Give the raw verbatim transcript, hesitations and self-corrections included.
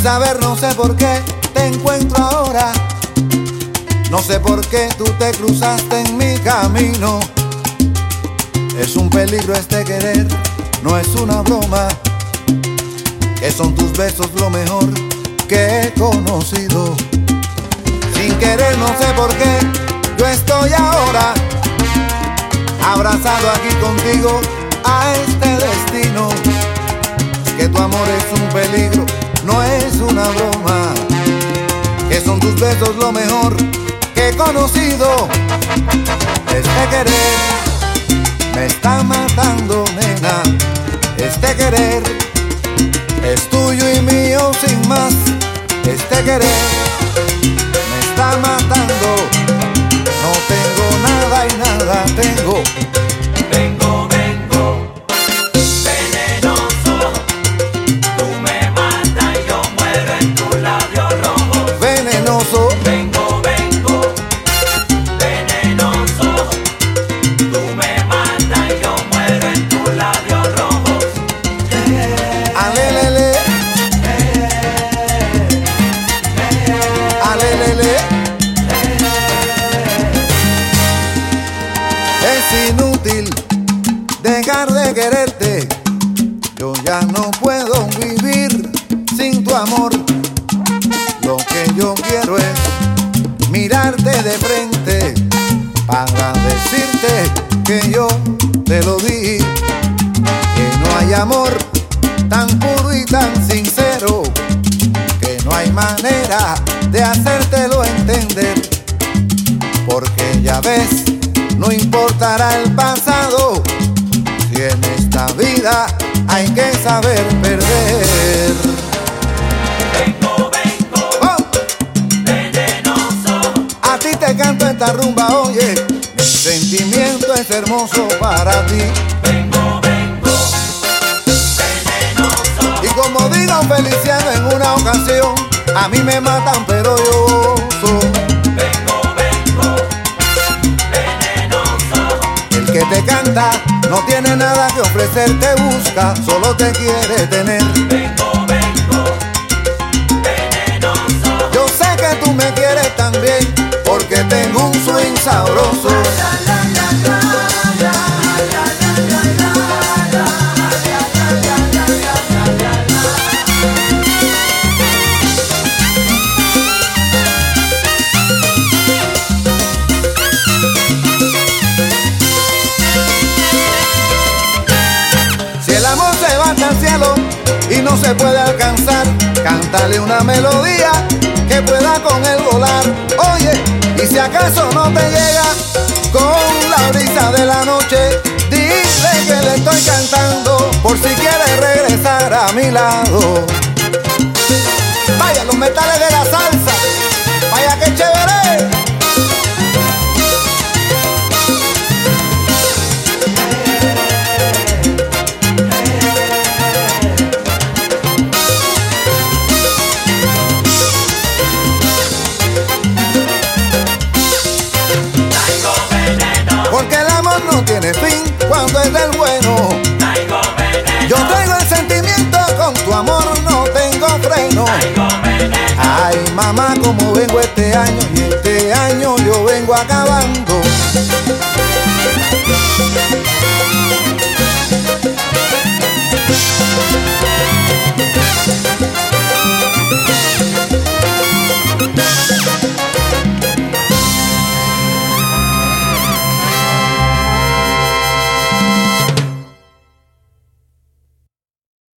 saber, no sé por qué te encuentro ahora. No sé por qué tú te cruzaste en mi camino. Es un peligro este querer, no es una broma. Que son tus besos lo mejor que he conocido. Sin querer, no sé por qué yo estoy ahora abrazado aquí contigo a este destino. Es que tu amor es un peligro, no es una broma. Que son tus besos lo mejor que he conocido. Este querer me está matando, nena. Este querer es tuyo y mío sin más. Este querer me está matando. No tengo nada y nada tengo. Vengo, vengo, venenoso. Tú me matas y yo muero en tus labios rojos. Venenoso. Vengo, vengo, venenoso. Tú me matas y yo muero en tus labios rojos. Alelele. Alelele. Es inútil dejar de quererte. Yo ya no puedo vivir sin tu amor. Lo que yo quiero es mirarte de frente para decirte que yo te lo di. Que no hay amor tan puro y tan sincero, que no hay manera de hacértelo entender. Porque ya ves, no importará el pasado, si en esta vida hay que saber perder. Vengo, vengo, ¡Oh! venenoso. A ti te canto esta rumba, oye, mi sentimiento es hermoso para ti. Vengo, vengo, venenoso. Y como dijo Feliciano en una ocasión, a mí me matan pero yo gozo. Vengo, vengo, venenoso. El que te canta no tiene nada que ofrecer, te busca, solo te quiere tener. Vengo, vengo, venenoso. Yo sé que tú me quieres también, porque tengo un swing sabroso. Si el amor se va hasta el cielo y no se puede alcanzar, cántale una melodía que pueda con él volar. Oye, y si acaso no te llega con la brisa de la noche, dile que le estoy cantando por si quieres regresar a mi lado. Vaya, los metales de la salsa, vaya que chévere. Traigo veneno, Porque el amor no tiene fin cuando es del bueno. traigo veneno. Yo traigo el sentimiento, con tu amor no tengo freno. Traigo veneno. Ay, mamá, como vengo este año, y este año yo vengo a acabar.